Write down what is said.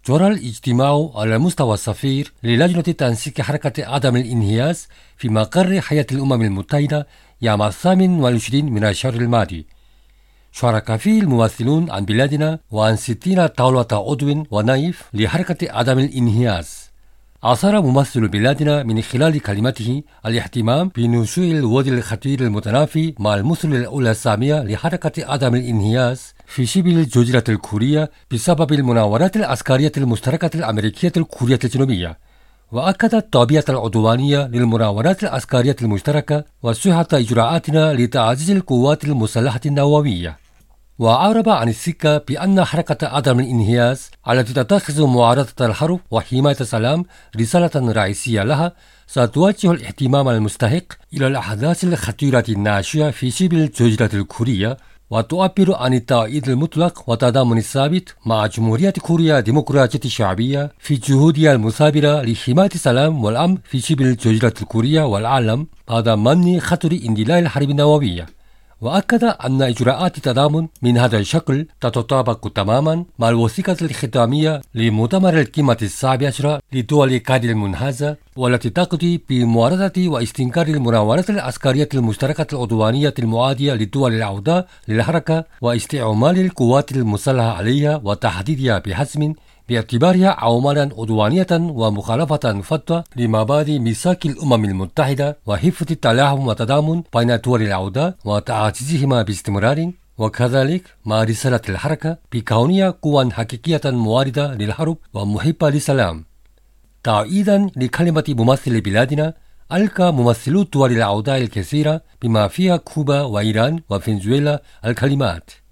جرى الاجتماع على مستوى السفير للجنة تنسيق حركة عدم الانهياز في مقر حياة الأمم المتحدة يوم 28 من الشهر الماضي. شارك فيه الممثلون عن بلادنا وعن 60 دولة عضو ونائب لحركة عدم الانهياز. أثار ممثل بلادنا من خلال كلمته الاهتمام بنشوء الوضع الخطير المتنافي مع المثل الأولى السامية لحركة عدم الانهياز في شبه الجزيرة الكورية بسبب المناورات العسكرية المشتركة الأمريكية الكورية الجنوبية، وأكد الطابية العدوانية للمناورات العسكرية المشتركة وصحة إجراءاتنا لتعزيز القوات المسلحة النووية. وأعرب عن الثقة بأن حركة عدم الانهياز التي تتخذ معارضة الحرب وحماية السلام رسالة رئيسية لها ستوجه الاهتمام المستحق إلى الأحداث الخطيرة الناشئة في شبه الجزيرة الكورية، وتعبر عن التأييد المطلق والتضامن الثابت مع جمهورية كوريا الديمقراطية الشعبية في جهودها المثابرة لحماية السلام والأمن في شبه الجزيرة الكورية والعالم بعد منع خطر اندلاع الحرب النووية. وأكد أن إجراءات التضامن من هذا الشكل تتطابق تماما مع الوثيقة الختامية لمؤتمر القمة السابع عشر لدول كادر المنحازة، والتي تقضي بمعارضة واستنكار المناورات العسكرية المشتركة العدوانية المعادية للدول الأعضاء للحركة واستعمال القوات المسلحة عليها وتحديدها بحزم باعتبارها عملا عدوانية ومخالفة فتوى لمبادئ ميثاق الأمم المتحدة وحفظ التلاحم والتضامن بين الدول الأعضاء وتعزيزهما باستمرار، وكذلك مع رسالة الحركة بكونها قوى حقيقية مواردة للحرب ومحبة للسلام. تأييدا لكلمة ممثل بلادنا، ألقى ممثلو الدول الأعضاء الكثيرة بما فيها كوبا وإيران وفنزويلا الكلمات.